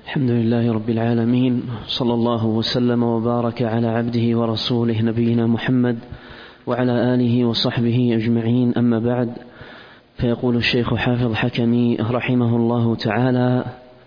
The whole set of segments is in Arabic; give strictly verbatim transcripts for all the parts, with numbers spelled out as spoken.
الحمد لله رب العالمين، صلى الله وسلم وبارك على عبده ورسوله نبينا محمد وعلى آله وصحبه أجمعين. أما بعد، فيقول الشيخ حافظ حكمي رحمه الله تعالى: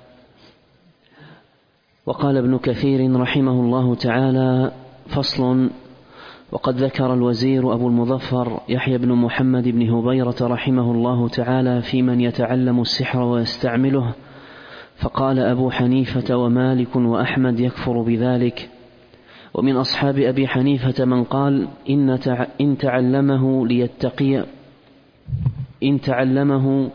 وقال ابن كثير رحمه الله تعالى: فصل. وقد ذكر الوزير أبو المظفر يحيى بن محمد بن هبيرة رحمه الله تعالى في من يتعلم السحر ويستعمله، فقال أبو حنيفة ومالك وأحمد يكفر بذلك. ومن أصحاب أبي حنيفة من قال إن تعلمه ليتقي إن تعلمه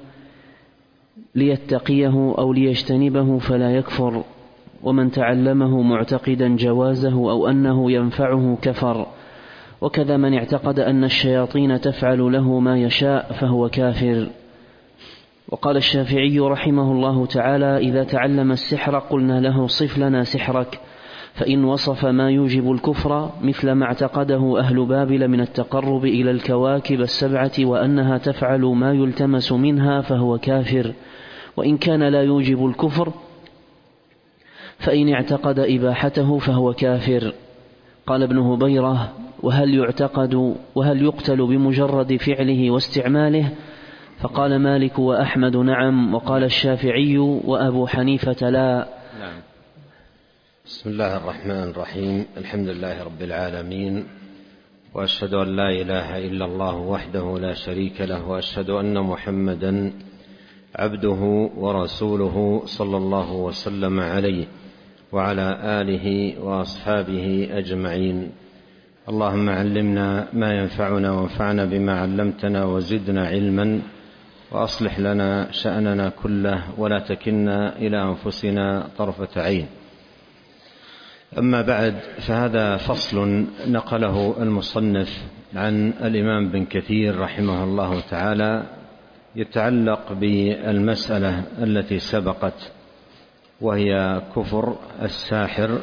ليتقيه أو ليجتنبه فلا يكفر، ومن تعلمه معتقدا جوازه أو أنه ينفعه كفر، وكذا من اعتقد أن الشياطين تفعل له ما يشاء فهو كافر. وقال الشافعي رحمه الله تعالى: إذا تعلم السحر قلنا له صف لنا سحرك، فإن وصف ما يوجب الكفر مثل ما اعتقده أهل بابل من التقرب إلى الكواكب السبعة وأنها تفعل ما يلتمس منها فهو كافر، وإن كان لا يوجب الكفر فإن اعتقد إباحته فهو كافر. قال ابن هبيرة: وهل يعتقد وهل يقتل بمجرد فعله واستعماله؟ فقال مالك وأحمد: نعم. وقال الشافعي وأبو حنيفة: لا. نعم. بسم الله الرحمن الرحيم. الحمد لله رب العالمين، وأشهد أن لا إله إلا الله وحده لا شريك له، وأشهد أن محمدا عبده ورسوله صلى الله وسلم عليه وعلى آله وأصحابه أجمعين. اللهم علمنا ما ينفعنا وانفعنا بما علمتنا وزدنا علما، وأصلح لنا شأننا كله ولا تكلنا إلى أنفسنا طرفة عين. أما بعد، فهذا فصل نقله المصنف عن الإمام بن كثير رحمه الله تعالى يتعلق بالمسألة التي سبقت، وهي كفر الساحر،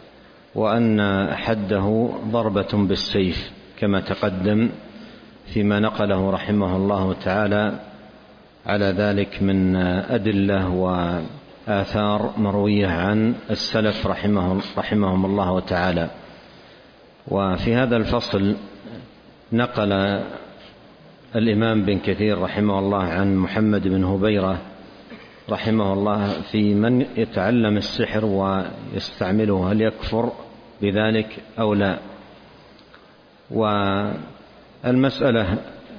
وأن حده ضربة بالسيف كما تقدم فيما نقله رحمه الله تعالى على ذلك من أدلة وآثار مروية عن السلف رحمهم, رحمهم الله تعالى. وفي هذا الفصل نقل الإمام بن كثير رحمه الله عن محمد بن هبيرة رحمه الله في من يتعلم السحر ويستعمله هل يكفر بذلك أو لا. والمسألة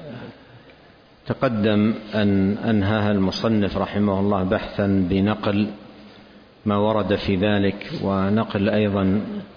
تقدم أن أنهاها المصنف رحمه الله بحثا بنقل ما ورد في ذلك، ونقل أيضا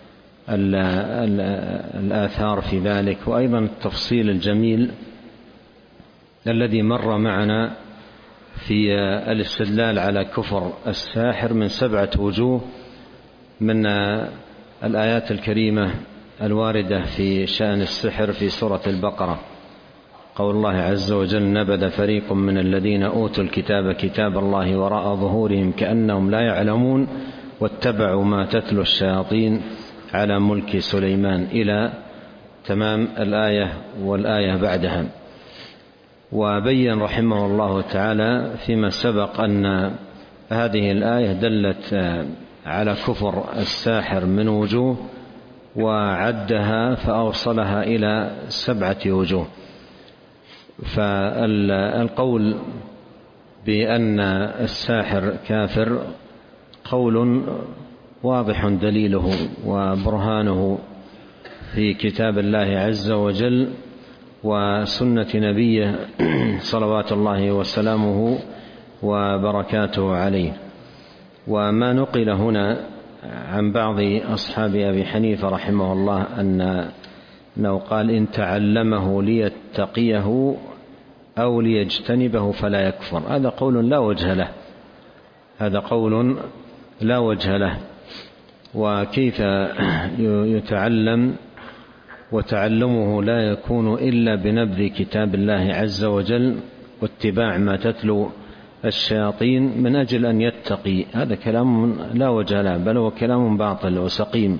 الآثار في ذلك، وأيضا التفصيل الجميل الذي مر معنا في الاستدلال على كفر الساحر من سبعة وجوه من الآيات الكريمة الواردة في شأن السحر في سورة البقرة. قول الله عز وجل: نبذ فريق من الذين أوتوا الكتاب كتاب الله وراء ظهورهم كأنهم لا يعلمون واتبعوا ما تتلو الشياطين على ملك سليمان، إلى تمام الآية والآية بعدها. وبين رحمه الله تعالى فيما سبق أن هذه الآية دلت على كفر الساحر من وجوه، وعدها فأوصلها إلى سبعة وجوه. فالقول بأن الساحر كافر قول واضح دليله وبرهانه في كتاب الله عز وجل وسنة نبيه صلوات الله وسلامه وبركاته عليه. وما نقل هنا عن بعض أصحاب أبي حنيفة رحمه الله أن أنه قال إن تعلمه ليتقيه أو ليجتنبه فلا يكفر، هذا قول لا وجه له، هذا قول لا وجه له. وكيف يتعلم وتعلمه لا يكون إلا بنبذ كتاب الله عز وجل واتباع ما تتلو الشياطين من أجل أن يتقي؟ هذا كلام لا وجه له، بل هو كلام باطل وسقيم.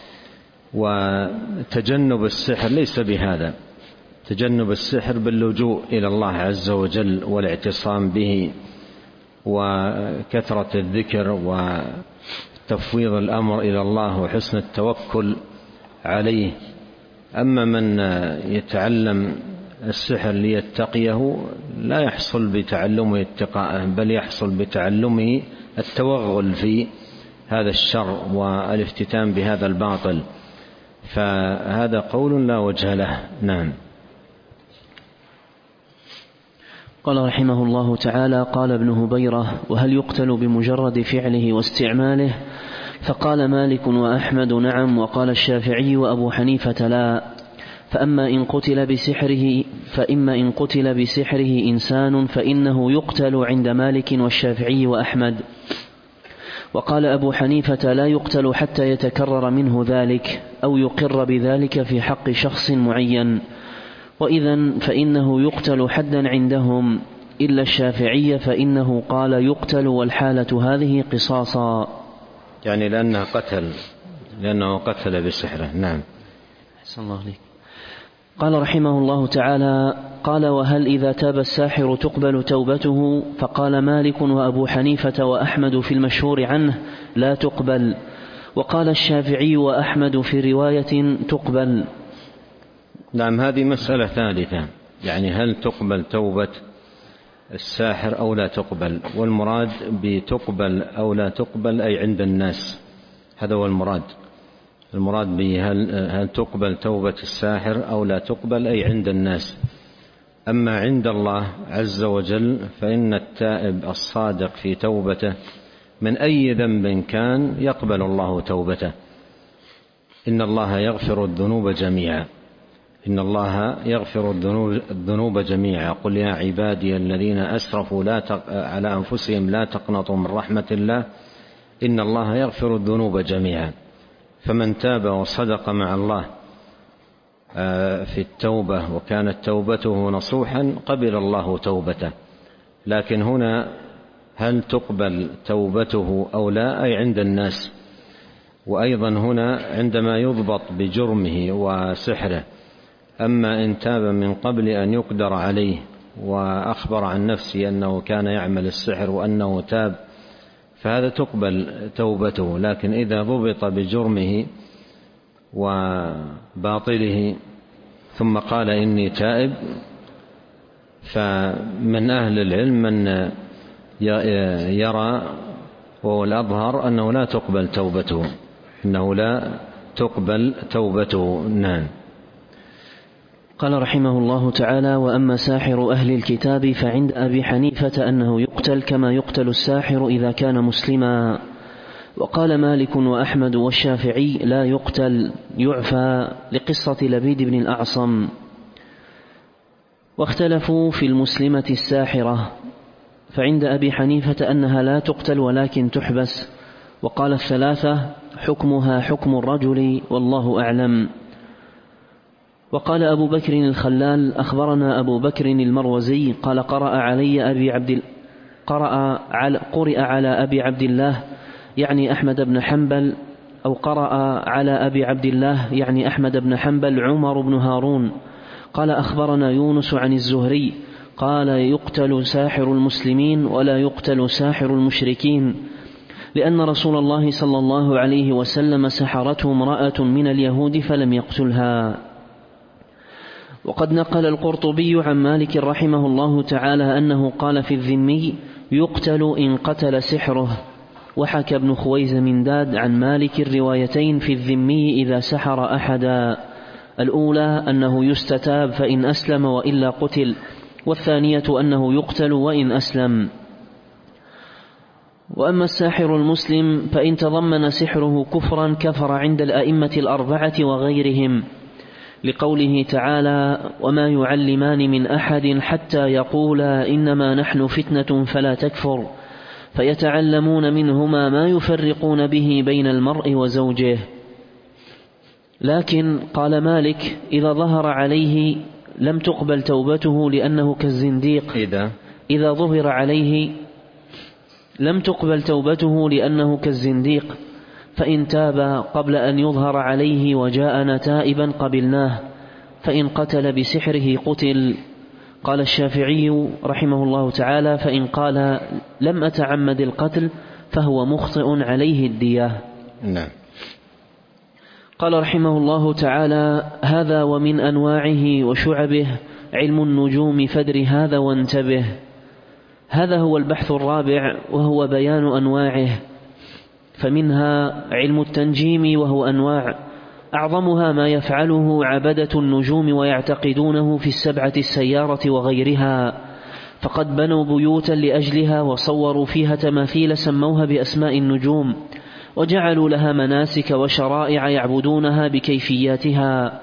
وتجنب السحر ليس بهذا، تجنب السحر باللجوء إلى الله عز وجل والاعتصام به وكثرة الذكر وتفويض الأمر إلى الله وحسن التوكل عليه. أما من يتعلم السحر ليتقيه لا يحصل بتعلمه اتقاءه، بل يحصل بتعلمه التوغل في هذا الشر والافتتان بهذا الباطل، فهذا قول لا وجه له. نعم. قال رحمه الله تعالى: قال ابن هبيرة: وهل يقتل بمجرد فعله واستعماله؟ فقال مالك وأحمد: نعم. وقال الشافعي وأبو حنيفة: لا. فأما إن قتل بسحره فإما إن قتل بسحره إنسان فإنه يقتل عند مالك والشافعي وأحمد. وقال أبو حنيفة: لا يقتل حتى يتكرر منه ذلك أو يقر بذلك في حق شخص معين، وإذن فإنه يقتل حدا عندهم، إلا الشافعي فإنه قال يقتل والحالة هذه قصاصا، يعني لأنه قتل لأنه قتل بسحره. نعم. أحسن الله عليك. قال رحمه الله تعالى: قال: وهل إذا تاب الساحر تقبل توبته؟ فقال مالك وأبو حنيفة وأحمد في المشهور عنه: لا تقبل. وقال الشافعي وأحمد في رواية: تقبل. نعم. هذه مسألة ثالثة، يعني هل تقبل توبة الساحر أو لا تقبل؟ والمراد بتقبل أو لا تقبل أي عند الناس، هذا هو المراد. المراد به هل, هل تقبل توبة الساحر أو لا تقبل أي عند الناس. أما عند الله عز وجل فإن التائب الصادق في توبته من أي ذنب كان يقبل الله توبته. إن الله يغفر الذنوب جميعا إن الله يغفر الذنوب جميعا قل يا عبادي الذين أسرفوا لا تق... على أنفسهم لا تقنطوا من رحمة الله إن الله يغفر الذنوب جميعا. فمن تاب وصدق مع الله في التوبة وكانت توبته نصوحا قبل الله توبته. لكن هنا هل تقبل توبته أو لا أي عند الناس. وأيضا هنا عندما يضبط بجرمه وسحره. أما إن تاب من قبل أن يقدر عليه وأخبر عن نفسه أنه كان يعمل السحر وأنه تاب فهذا تقبل توبته. لكن إذا ضبط بجرمه وباطله ثم قال إني تائب فمن أهل العلم من يرى وهو الأظهر أنه لا تقبل توبته إنه لا تقبل توبته. نعم. قال رحمه الله تعالى: وأما ساحر أهل الكتاب فعند أبي حنيفة أنه يقتل كما يقتل الساحر إذا كان مسلما. وقال مالك وأحمد والشافعي: لا يقتل، يعفى، لقصة لبيد بن الأعصم. واختلفوا في المسلمة الساحرة، فعند أبي حنيفة أنها لا تقتل ولكن تحبس. وقال الثلاثة: حكمها حكم الرجل والله أعلم. وقال أبو بكر الخلال: أخبرنا أبو بكر المروزي قال: قرأ علي أبي عبد قرأ على قرئ على أبي عبد الله يعني أحمد بن حنبل، أو قرأ على أبي عبد الله يعني أحمد بن حنبل عمر بن هارون قال: أخبرنا يونس عن الزهري قال: يقتل ساحر المسلمين ولا يقتل ساحر المشركين، لأن رسول الله صلى الله عليه وسلم سحرته امرأة من اليهود فلم يقتلها. وقد نقل القرطبي عن مالك رحمه الله تعالى أنه قال في الذمي: يقتل إن قتل سحره. وحكى ابن خويزمنداد عن مالك الروايتين في الذمي إذا سحر أحدا، الأولى أنه يستتاب فإن أسلم وإلا قتل، والثانية أنه يقتل وإن أسلم. وأما الساحر المسلم فإن تضمن سحره كفرا كفر عند الأئمة الأربعة وغيرهم، لقوله تعالى: وما يعلمان من أحد حتى يقولا إنما نحن فتنة فلا تكفر، فيتعلمون منهما ما يفرقون به بين المرء وزوجه. لكن قال مالك: إذا ظهر عليه لم تقبل توبته لأنه كالزنديق. إذا إذا ظهر عليه لم تقبل توبته لأنه كالزنديق، فإن تاب قبل أن يظهر عليه وجاءنا تائبا قبلناه، فإن قتل بسحره قتل. قال الشافعي رحمه الله تعالى: فإن قال لم أتعمد القتل فهو مخطئ عليه الدية. نعم. قال رحمه الله تعالى: هذا ومن أنواعه وشعبه علم النجوم فادر هذا وانتبه. هذا هو البحث الرابع، وهو بيان أنواعه. فمنها علم التنجيم، وهو أنواع أعظمها ما يفعله عبدة النجوم ويعتقدونه في السبعة السيارة وغيرها، فقد بنوا بيوتا لأجلها وصوروا فيها تماثيل سموها بأسماء النجوم، وجعلوا لها مناسك وشرائع يعبدونها بكيفياتها،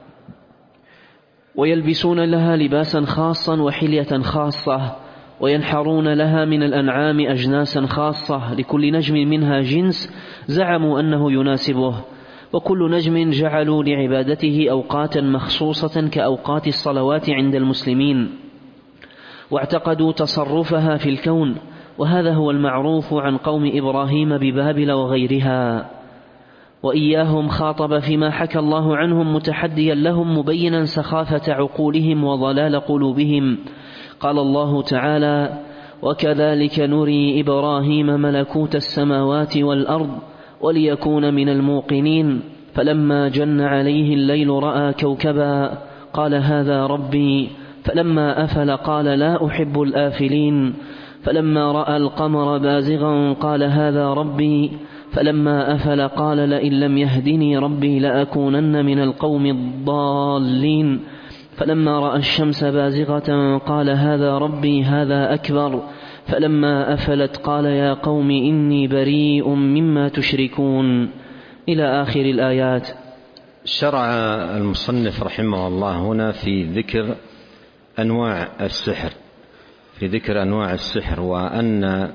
ويلبسون لها لباسا خاصا وحلية خاصة، وينحرون لها من الأنعام أجناسا خاصة، لكل نجم منها جنس زعموا أنه يناسبه، وكل نجم جعلوا لعبادته أوقاتا مخصوصة كأوقات الصلوات عند المسلمين، واعتقدوا تصرفها في الكون. وهذا هو المعروف عن قوم إبراهيم ببابل وغيرها. وإياهم خاطب فيما حكى الله عنهم متحديا لهم مبينا سخافة عقولهم وضلال قلوبهم. قال الله تعالى: وكذلك نري إبراهيم ملكوت السماوات والأرض وليكون من الموقنين، فلما جن عليه الليل رأى كوكبا قال هذا ربي، فلما أفل قال لا أحب الآفلين، فلما رأى القمر بازغا قال هذا ربي، فلما أفل قال لئن لم يهدني ربي لأكونن من القوم الضالين، فلما رأى الشمس بازغة قال هذا ربي هذا أكبر، فلما أفلت قال يا قوم إني بريء مما تشركون، إلى آخر الآيات. شرع المصنف رحمه الله هنا في ذكر أنواع السحر في ذكر أنواع السحر وأن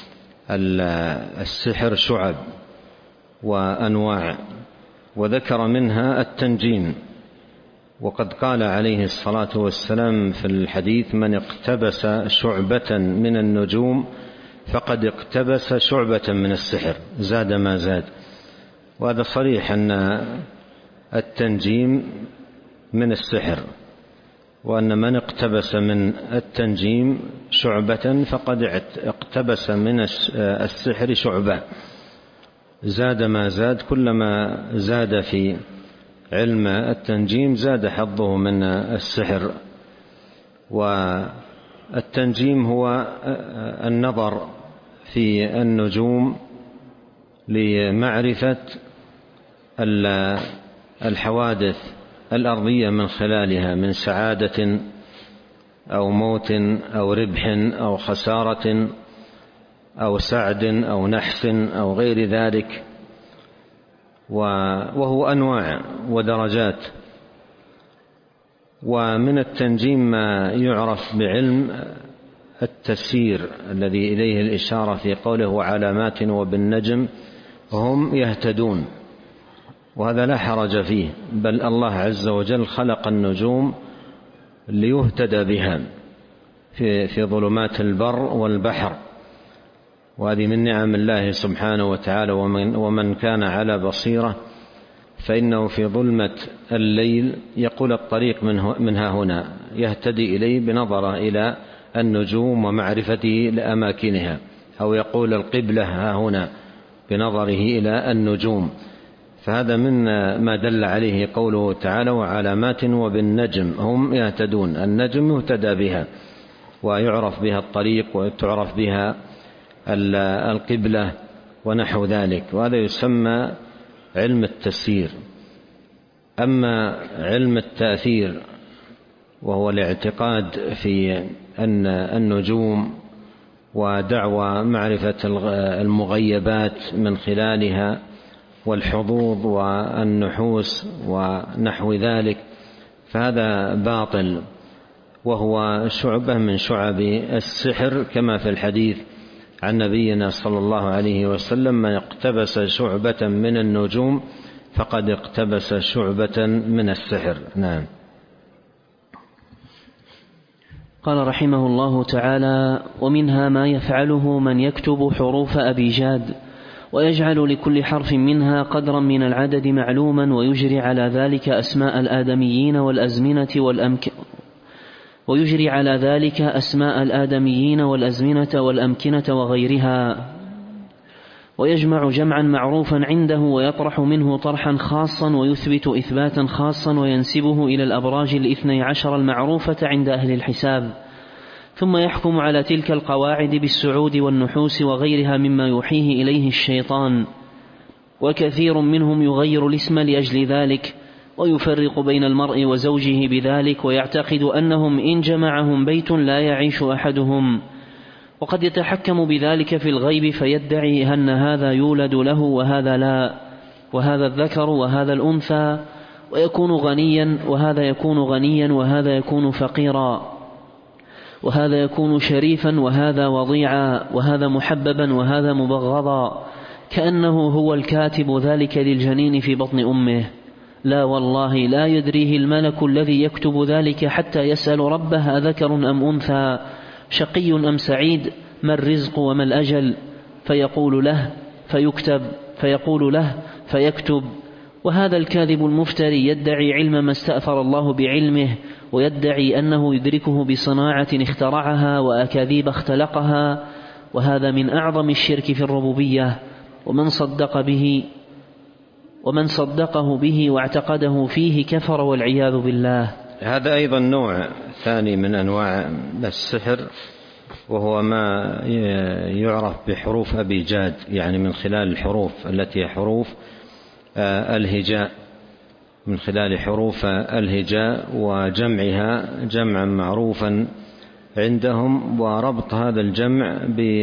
السحر شعب وأنواع، وذكر منها التنجيم. وقد قال عليه الصلاة والسلام في الحديث: من اقتبس شعبة من النجوم فقد اقتبس شعبة من السحر زاد ما زاد. وهذا صريح أن التنجيم من السحر، وأن من اقتبس من التنجيم شعبة فقد اقتبس من السحر شعبة زاد ما زاد. كلما زاد في علم التنجيم زاد حظه من السحر. والتنجيم هو النظر في النجوم لمعرفة الحوادث الأرضية من خلالها من سعادة أو موت أو ربح أو خسارة أو سعد أو نحس أو غير ذلك. وهو أنواع ودرجات. ومن التنجيم ما يعرف بعلم التسيير الذي إليه الإشارة في قوله وعلامات وبالنجم هم يهتدون، وهذا لا حرج فيه، بل الله عز وجل خلق النجوم ليهتدى بها في, في ظلمات البر والبحر، وهذه من نعم الله سبحانه وتعالى. ومن, ومن كان على بصيرة فإنه في ظلمة الليل يقول الطريق منها هنا، يهتدي إليه بنظره إلى النجوم ومعرفته لأماكنها، أو يقول القبلة ها هنا بنظره إلى النجوم. فهذا من ما دل عليه قوله تعالى وعلامات وبالنجم هم يهتدون. النجم يهتدى بها ويعرف بها الطريق وتعرف بها القبلة ونحو ذلك، وهذا يسمى علم التسيير. أما علم التأثير وهو الاعتقاد في أن النجوم ودعوى معرفة المغيبات من خلالها والحظوظ والنحوس ونحو ذلك، فهذا باطل، وهو شعبة من شعب السحر، كما في الحديث عن نبينا صلى الله عليه وسلم من اقتبس شعبة من النجوم فقد اقتبس شعبة من السحر. نعم. قال رحمه الله تعالى: ومنها ما يفعله من يكتب حروف أبيجاد ويجعل لكل حرف منها قدرا من العدد معلوما، ويجري على ذلك أسماء الآدميين والأزمنة والأمك ويجري على ذلك أسماء الآدميين والأزمنة والأمكنة وغيرها، ويجمع جمعا معروفا عنده ويطرح منه طرحا خاصا ويثبت إثباتا خاصا وينسبه إلى الأبراج الاثني عشر المعروفة عند أهل الحساب، ثم يحكم على تلك القواعد بالسعود والنحوس وغيرها مما يوحيه إليه الشيطان، وكثير منهم يغير الاسم لأجل ذلك، ويفرق بين المرء وزوجه بذلك، ويعتقد أنهم إن جمعهم بيت لا يعيش أحدهم، وقد يتحكم بذلك في الغيب فيدعي أن هذا يولد له وهذا لا، وهذا الذكر وهذا الأنثى، ويكون غنيا وهذا يكون غنيا وهذا يكون فقيرا، وهذا يكون شريفا وهذا وضيعا، وهذا محببا وهذا مبغضا، كأنه هو الكاتب ذلك للجنين في بطن أمه. لا والله لا يدريه الملك الذي يكتب ذلك حتى يسأل ربه أذكر أم أنثى، شقي أم سعيد، ما الرزق وما الأجل، فيقول له فيكتب، فيقول له فيكتب. وهذا الكاذب المفتري يدعي علم ما استأثر الله بعلمه، ويدعي أنه يدركه بصناعة اخترعها وأكاذيب اختلقها، وهذا من أعظم الشرك في الربوبية، ومن صدق به ومن صدقه به واعتقده فيه كفر والعياذ بالله. هذا أيضا نوع ثاني من أنواع السحر، وهو ما يعرف بحروف أبيجاد، يعني من خلال الحروف التي هي حروف الهجاء، من خلال حروف الهجاء وجمعها جمعا معروفا عندهم، وربط هذا الجمع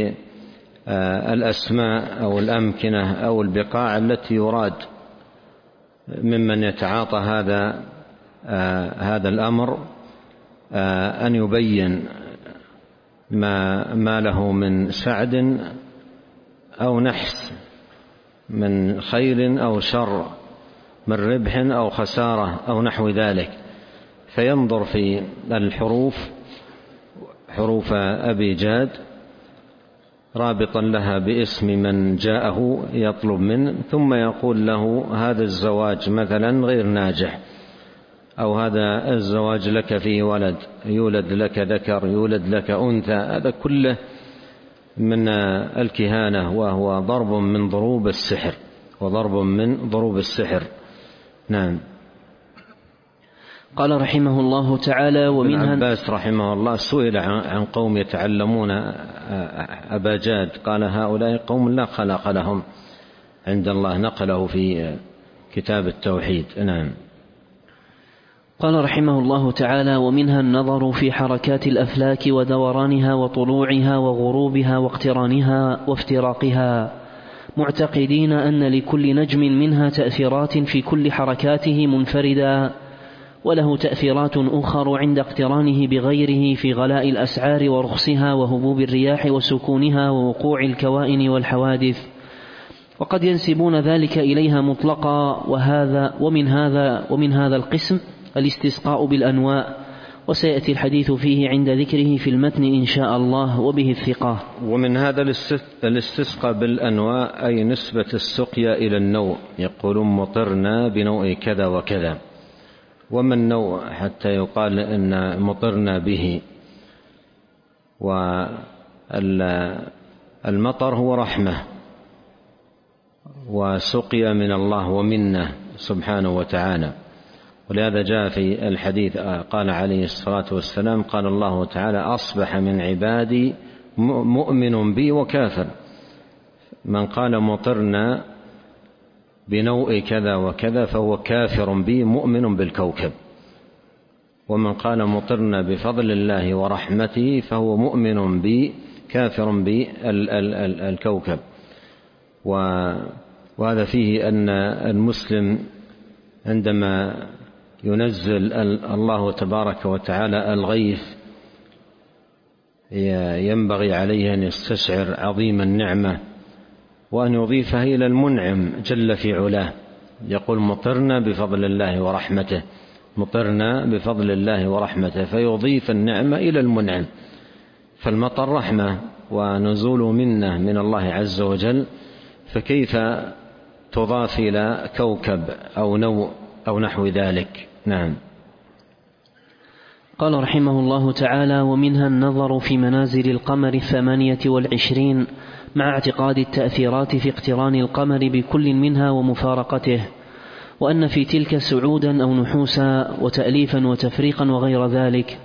بالأسماء أو الأمكنة أو البقاع التي يراد ممن يتعاطى هذا هذا الأمر أن يبين ما ما له من سعد أو نحس، من خير أو شر، من ربح أو خسارة أو نحو ذلك، فينظر في الحروف، حروف أبيجاد، رابطا لها باسم من جاءه يطلب منه، ثم يقول له هذا الزواج مثلا غير ناجح، أو هذا الزواج لك فيه ولد، يولد لك ذكر، يولد لك أنثى. هذا كله من الكهانة، وهو ضرب من ضروب السحر، وضرب من ضروب السحر. نعم. قال رحمه الله تعالى: ومنها ابن عباس رحمه الله سئل عن قوم يتعلمون أباجاد، قال هؤلاء قوم لا خلق لهم عند الله، نقله في كتاب التوحيد. نعم. قال رحمه الله تعالى: ومنها النظر في حركات الأفلاك ودورانها وطلوعها وغروبها واقترانها وافتراقها، معتقدين أن لكل نجم منها تأثيرات في كل حركاته منفردا، وله تأثيرات أخر عند اقترانه بغيره في غلاء الأسعار ورخصها وهبوب الرياح وسكونها ووقوع الكوائن والحوادث، وقد ينسبون ذلك إليها مطلقا. وهذا ومن هذا ومن هذا القسم الاستسقاء بالأنواء، وسيأتي الحديث فيه عند ذكره في المتن إن شاء الله، وبه الثقة. ومن هذا الاستسقاء بالأنواء أي نسبة السقيا إلى النوع، يقولون مطرنا بنوع كذا وكذا. وما النوع حتى يقال إن مطرنا به؟ والمطر هو رحمة وسقيا من الله ومنه سبحانه وتعالى، ولهذا جاء في الحديث قال عليه الصلاة والسلام: قال الله تعالى: أصبح من عبادي مؤمن بي وكافر. من قال مطرنا بنوء كذا وكذا فهو كافر بي مؤمن بالكوكب، ومن قال مطرنا بفضل الله ورحمته فهو مؤمن بي كافر بالكوكب. وهذا فيه أن المسلم عندما ينزل الله تبارك وتعالى الغيث ينبغي عليه أن يستشعر عظيم النعمة، وأن يضيفها إلى المنعم جل في علاه، يقول مطرنا بفضل الله ورحمته، مطرنا بفضل الله ورحمته، فيضيف النعمة إلى المنعم. فالمطر رحمة ونزول منه من الله عز وجل، فكيف تضاف إلى كوكب أو نوع أو نحو ذلك؟ نعم. قال رحمه الله تعالى: ومنها النظر في منازل القمر الثمانية والعشرين مع اعتقاد التأثيرات في اقتران القمر بكل منها ومفارقته، وأن في تلك سعودا أو نحوسا وتأليفا وتفريقا وغير ذلك.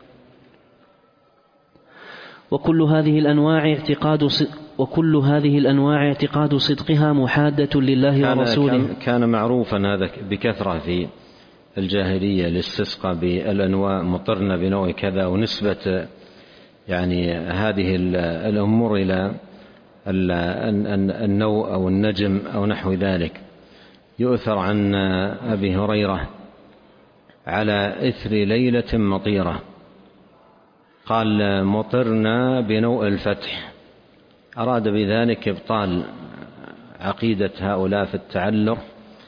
وكل هذه الأنواع اعتقاد وكل هذه الأنواع اعتقاد صدقها محادة لله ورسوله. كان معروفا هذا بكثرة في الجاهلية الاستسقاء بالأنواع مطرنا بنوع كذا، ونسبة يعني هذه الأمور إلى النوء أو النجم أو نحو ذلك. يؤثر عن أبي هريرة على إثر ليلة مطيرة قال: مطرنا بنوء الفتح. أراد بذلك إبطال عقيدة هؤلاء في التعلق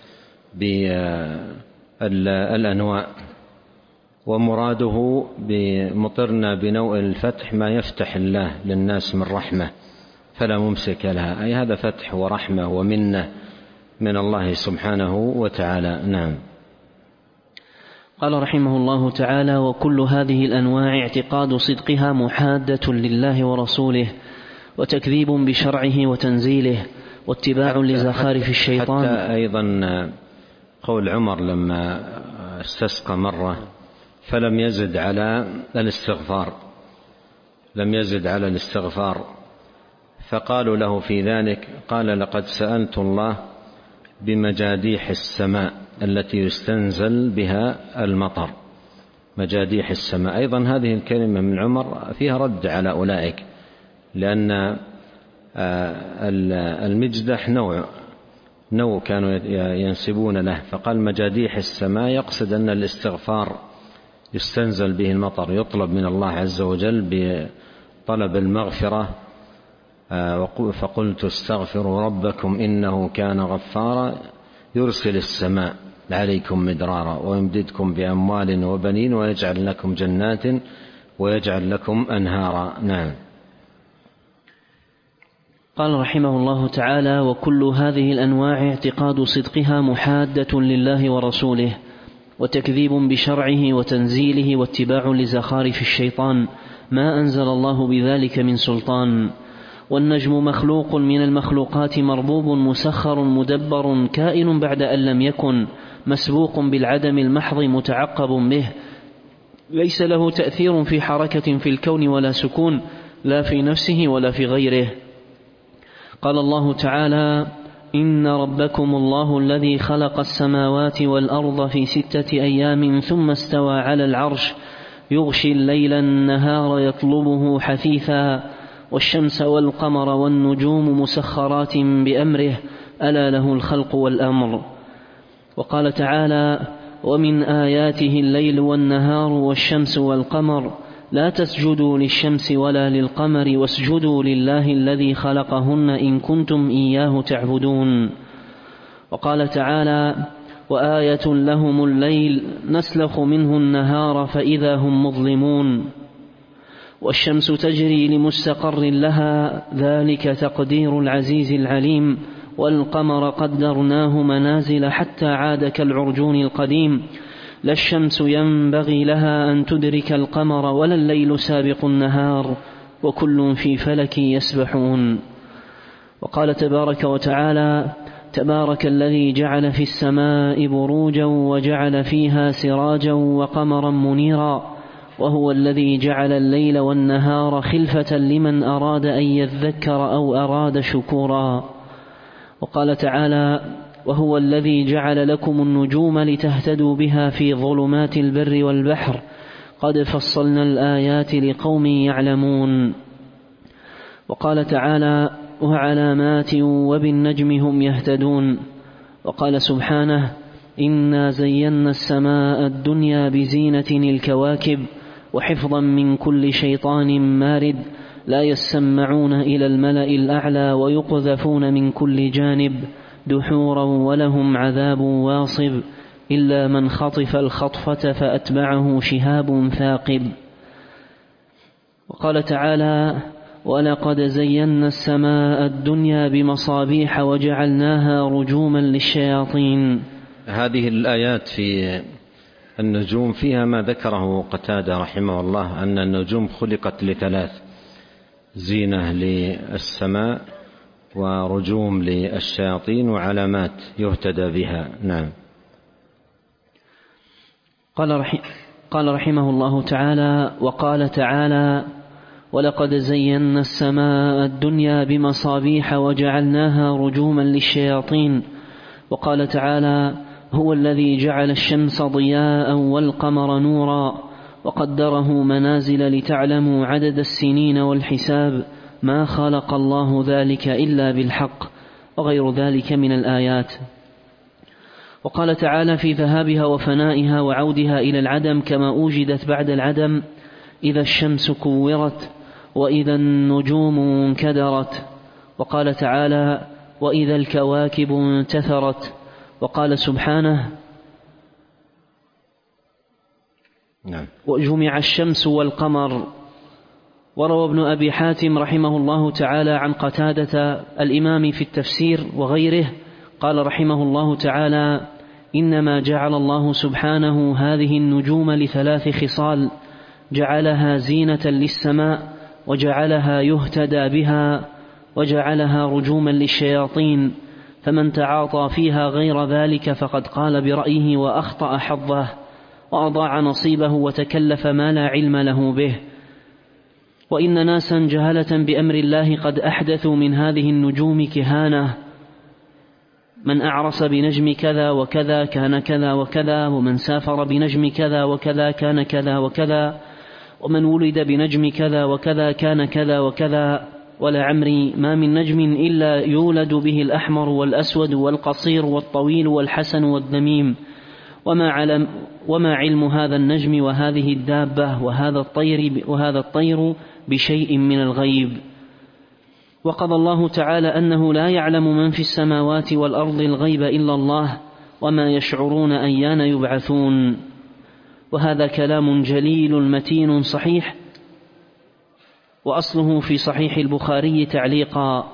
بالأنواء، ومراده بمطرنا بنوء الفتح ما يفتح الله للناس من رحمة فلا ممسك لها، أي هذا فتح ورحمة ومنة من الله سبحانه وتعالى. نعم. قال رحمه الله تعالى: وكل هذه الأنواع اعتقاد صدقها محادة لله ورسوله، وتكذيب بشرعه وتنزيله، واتباع لزخارف الشيطان. حتى أيضا قول عمر لما استسقى مرة فلم يزد على الاستغفار لم يزد على الاستغفار فقالوا له في ذلك، قال: لقد سألت الله بمجاديح السماء التي يستنزل بها المطر. مجاديح السماء. أيضا هذه الكلمة من عمر فيها رد على أولئك، لأن المجدح نوع نوع كانوا ينسبون له، فقال مجاديح السماء، يقصد أن الاستغفار يستنزل به المطر، يطلب من الله عز وجل بطلب المغفرة. فقلت استغفروا ربكم إنه كان غفارا يرسل السماء عليكم مدرارا ويمددكم بأموال وبنين ويجعل لكم جنات ويجعل لكم أنهارا. نعم. قال رحمه الله تعالى: وكل هذه الأنواع اعتقاد صدقها محادة لله ورسوله، وتكذيب بشرعه وتنزيله، واتباع لزخارف الشيطان ما أنزل الله بذلك من سلطان. والنجم مخلوق من المخلوقات مربوب مسخر مدبر كائن بعد أن لم يكن، مسبوق بالعدم المحض متعقب به، ليس له تأثير في حركة في الكون ولا سكون، لا في نفسه ولا في غيره. قال الله تعالى: إن ربكم الله الذي خلق السماوات والأرض في ستة أيام ثم استوى على العرش يغشي الليل النهار يطلبه حثيثا والشمس والقمر والنجوم مسخرات بأمره ألا له الخلق والأمر. وقال تعالى: ومن آياته الليل والنهار والشمس والقمر لا تسجدوا للشمس ولا للقمر واسجدوا لله الذي خلقهن إن كنتم إياه تعبدون. وقال تعالى: وآية لهم الليل نسلخ منه النهار فإذا هم مظلمون. والشمس تجري لمستقر لها ذلك تقدير العزيز العليم. والقمر قدرناه منازل حتى عاد كالعرجون القديم. لا الشمس ينبغي لها أن تدرك القمر ولا الليل سابق النهار وكل في فلك يسبحون. وقال تبارك وتعالى: تبارك الذي جعل في السماء بروجا وجعل فيها سراجا وقمرا منيرا وهو الذي جعل الليل والنهار خلفة لمن أراد أن يذكر أو أراد شكورا. وقال تعالى: وهو الذي جعل لكم النجوم لتهتدوا بها في ظلمات البر والبحر قد فصلنا الآيات لقوم يعلمون. وقال تعالى: وعلامات وبالنجم هم يهتدون. وقال سبحانه: إنا زينا السماء الدنيا بزينة الكواكب وحفظا من كل شيطان مارد لا يسمعون إلى الملأ الأعلى ويقذفون من كل جانب دحورا ولهم عذاب واصب إلا من خطف الخطفة فأتبعه شهاب ثاقب. وقال تعالى: ولقد زينا السماء الدنيا بمصابيح وجعلناها رجوما للشياطين. هذه الآيات في النجوم فيها ما ذكره قتادة رحمه الله أن النجوم خلقت لثلاث: زينة للسماء، ورجوم للشياطين، وعلامات يهتدى بها. نعم. قال, رحي قال رحمه الله تعالى: وقال تعالى: ولقد زينا السماء الدنيا بمصابيح وجعلناها رجوما للشياطين. وقال تعالى: هو الذي جعل الشمس ضياء والقمر نورا وقدره منازل لتعلموا عدد السنين والحساب ما خلق الله ذلك إلا بالحق، وغير ذلك من الآيات. وقال تعالى في ذهابها وفنائها وعودها إلى العدم كما أوجدت بعد العدم: إذا الشمس كورت وإذا النجوم انكدرت. وقال تعالى: وإذا الكواكب انتثرت. وقال سبحانه: نعم. وجمع الشمس والقمر. وروى ابن أبي حاتم رحمه الله تعالى عن قتادة الإمام في التفسير وغيره قال رحمه الله تعالى: إنما جعل الله سبحانه هذه النجوم لثلاث خصال: جعلها زينة للسماء، وجعلها يهتدى بها، وجعلها رجوما للشياطين، فمن تعاطى فيها غير ذلك فقد قال برأيه وأخطأ حظه وأضاع نصيبه وتكلف ما لا علم له به. وإن ناسا جهلة بأمر الله قد أحدثوا من هذه النجوم كهانة: من أعرس بنجم كذا وكذا كان كذا وكذا، ومن سافر بنجم كذا وكذا كان كذا وكذا، ومن ولد بنجم كذا وكذا كان كذا وكذا. ولعمري ما من نجم إلا يولد به الأحمر والأسود والقصير والطويل والحسن والذميم، وما علم وما علم هذا النجم وهذه الدابة وهذا الطير وهذا الطير بشيء من الغيب. وقضى الله تعالى أنه لا يعلم من في السماوات والأرض الغيب إلا الله، وما يشعرون أيان يبعثون. وهذا كلام جليل متين صحيح، وأصله في صحيح البخاري تعليقا.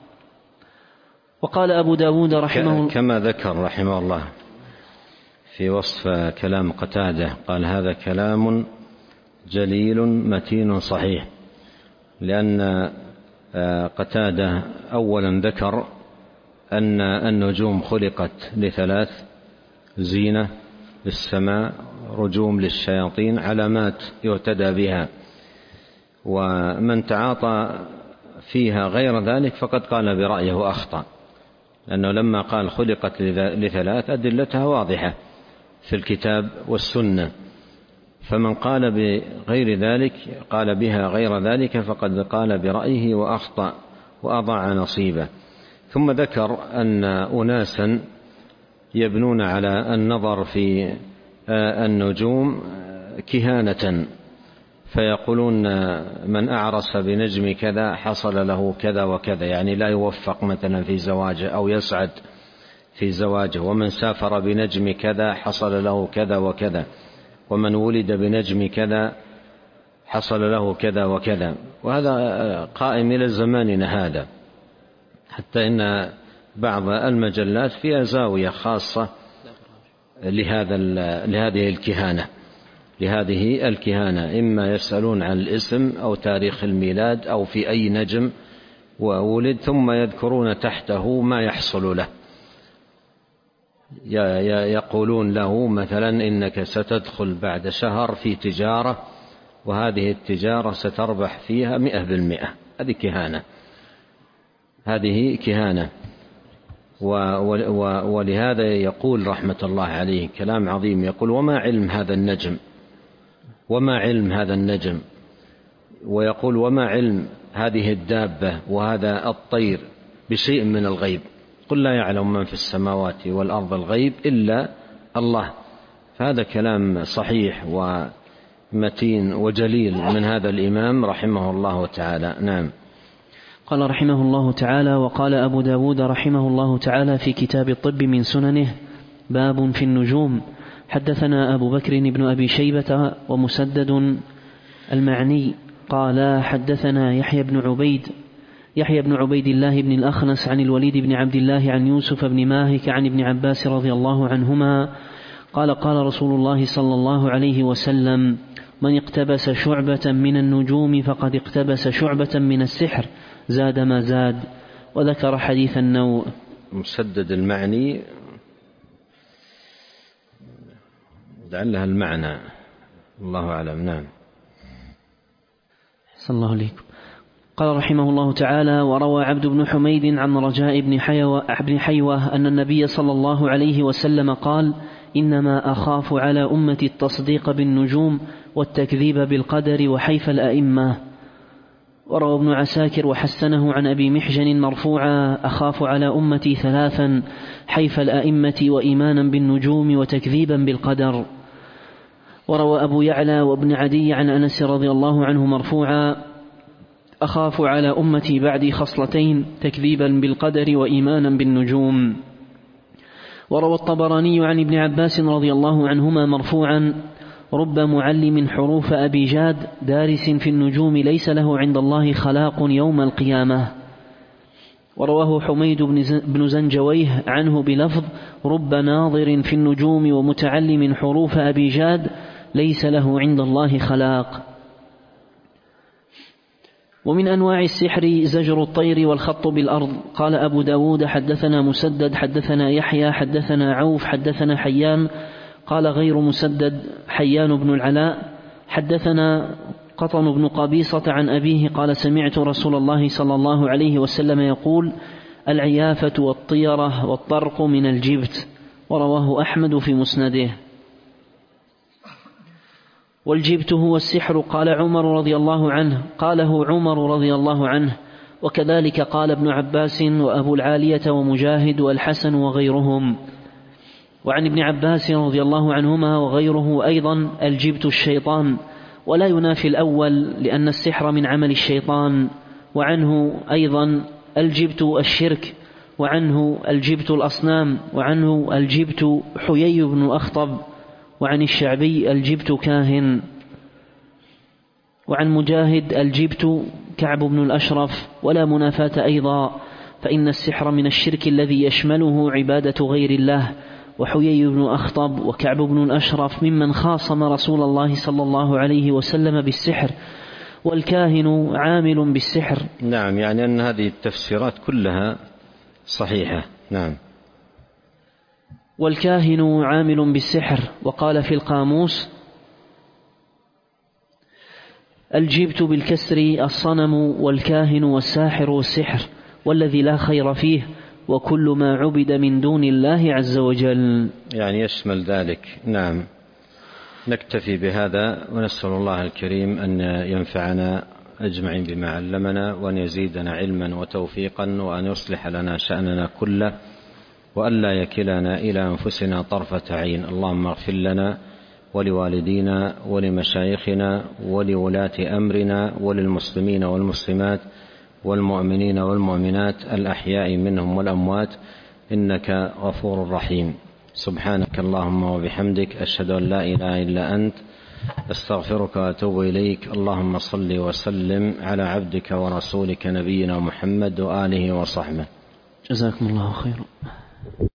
وقال أبو داود رحمه الله كما ذكر رحمه الله في وصف كلام قتادة، قال: هذا كلام جليل متين صحيح، لأن قتادة أولا ذكر أن النجوم خلقت لثلاث: زينة للسماء، رجوم للشياطين، علامات يهتدى بها، ومن تعاطى فيها غير ذلك فقد قال برأيه وأخطأ، لأنه لما قال خلقت لثلاث أدلتها واضحة في الكتاب والسنة، فمن قال بغير ذلك قال بها غير ذلك فقد قال برأيه وأخطأ وأضاع نصيبه. ثم ذكر أن أناسا يبنون على النظر في النجوم كهانة، فيقولون من أعرس بنجم كذا حصل له كذا وكذا، يعني لا يوفق مثلا في زواجه أو يسعد في زواجه، ومن سافر بنجم كذا حصل له كذا وكذا، ومن ولد بنجم كذا حصل له كذا وكذا. وهذا قائم إلى زماننا هذا، حتى إن بعض المجلات فيها زاوية خاصة لهذا لهذه الكهانة لهذه الكهانة إما يسألون عن الاسم أو تاريخ الميلاد أو في أي نجم وولد، ثم يذكرون تحته ما يحصل له. يقولون له مثلا إنك ستدخل بعد شهر في تجارة، وهذه التجارة ستربح فيها مئة بالمئة. هذه كهانة هذه كهانة ولهذا يقول رحمة الله عليه كلام عظيم، يقول: وما علم هذا النجم وما علم هذا النجم ويقول: وما علم هذه الدابة وهذا الطير بشيء من الغيب. قل: لا يعلم من في السماوات والأرض الغيب إلا الله. فهذا كلام صحيح ومتين وجليل من هذا الإمام رحمه الله تعالى. نعم. قال رحمه الله تعالى: وقال أبو داود رحمه الله تعالى في كتاب الطب من سننه: باب في النجوم. حدثنا أبو بكر بن أبي شيبة ومسدد المعني قال حدثنا يحيى بن عبيد يحيى بن عبيد الله بن الأخنس عن الوليد بن عبد الله عن يوسف بن ماهك عن ابن عباس رضي الله عنهما قال قال رسول الله صلى الله عليه وسلم: من اقتبس شعبة من النجوم فقد اقتبس شعبة من السحر زاد ما زاد. وذكر حديث النوء. مسدد المعني لعلها المعنى، الله أعلم. نعم. صلى الله عليكم. قال رحمه الله تعالى: وروى عبد بن حميد عن رجاء بن حيوة, بن حيوة أن النبي صلى الله عليه وسلم قال: إنما أخاف على أمتي التصديق بالنجوم والتكذيب بالقدر وحيف الأئمة. وروى ابن عساكر وحسنه عن أبي محجن مرفوعا: أخاف على أمتي ثلاثا: حيف الأئمة وإيمانا بالنجوم وتكذيبا بالقدر. وروى أبو يعلى وابن عدي عن أنس رضي الله عنه مرفوعا: أخاف على أمتي بعدي خصلتين: تكذيبا بالقدر وإيمانا بالنجوم. وروى الطبراني عن ابن عباس رضي الله عنهما مرفوعا: رب معلم حروف أبي جاد دارس في النجوم ليس له عند الله خلاق يوم القيامة. ورواه حميد بن زنجويه عنه بلفظ: رب ناظر في النجوم ومتعلم حروف أبي جاد ليس له عند الله خلاق. ومن أنواع السحر زجر الطير والخط بالأرض. قال أبو داود: حدثنا مسدد حدثنا يحيى حدثنا عوف حدثنا حيان، قال غير مسدد حيان بن العلاء حدثنا قطن بن قبيصة عن أبيه قال: سمعت رسول الله صلى الله عليه وسلم يقول: العيافة والطيرة والطرق من الجبت. ورواه أحمد في مسنده. والجبت هو السحر. قال عمر رضي الله عنه قاله عمر رضي الله عنه وكذلك قال ابن عباس وأبو العالية ومجاهد والحسن وغيرهم. وعن ابن عباس رضي الله عنهما وغيره أيضا: الجبت الشيطان، ولا ينافي الأول لأن السحر من عمل الشيطان. وعنه أيضا: الجبت الشرك، وعنه الجبت الأصنام، وعنه الجبت حيي بن أخطب، وعن الشعبي: الجبت كاهن. وعن مجاهد: الجبت كعب بن الأشرف. ولا منافاة أيضا، فإن السحر من الشرك الذي يشمله عبادة غير الله. وحيي بن أخطب وكعب بن الأشرف ممن خاصم رسول الله صلى الله عليه وسلم بالسحر. والكاهن عامل بالسحر. نعم، يعني أن هذه التفسيرات كلها صحيحة. نعم. والكاهن عامل بالسحر. وقال في القاموس: الجبت بالكسر الصنم، والكاهن والساحر والسحر، والذي لا خير فيه، وكل ما عبد من دون الله عز وجل. يعني يشمل ذلك. نعم. نكتفي بهذا، ونسأل الله الكريم أن ينفعنا أجمعين بما علمنا، وأن يزيدنا علما وتوفيقا، وأن يصلح لنا شأننا كله، وأن لا يكلنا إلى أنفسنا طرفة عين. اللهم اغفر لنا ولوالدينا ولمشايخنا ولولاة أمرنا وللمسلمين والمسلمات والمؤمنين والمؤمنات الأحياء منهم والأموات، إنك غفور رحيم. سبحانك اللهم وبحمدك، أشهد أن لا إله إلا أنت، أستغفرك وأتوب إليك. اللهم صل وسلم على عبدك ورسولك نبينا محمد وآله وصحبه. جزاكم الله خيرا.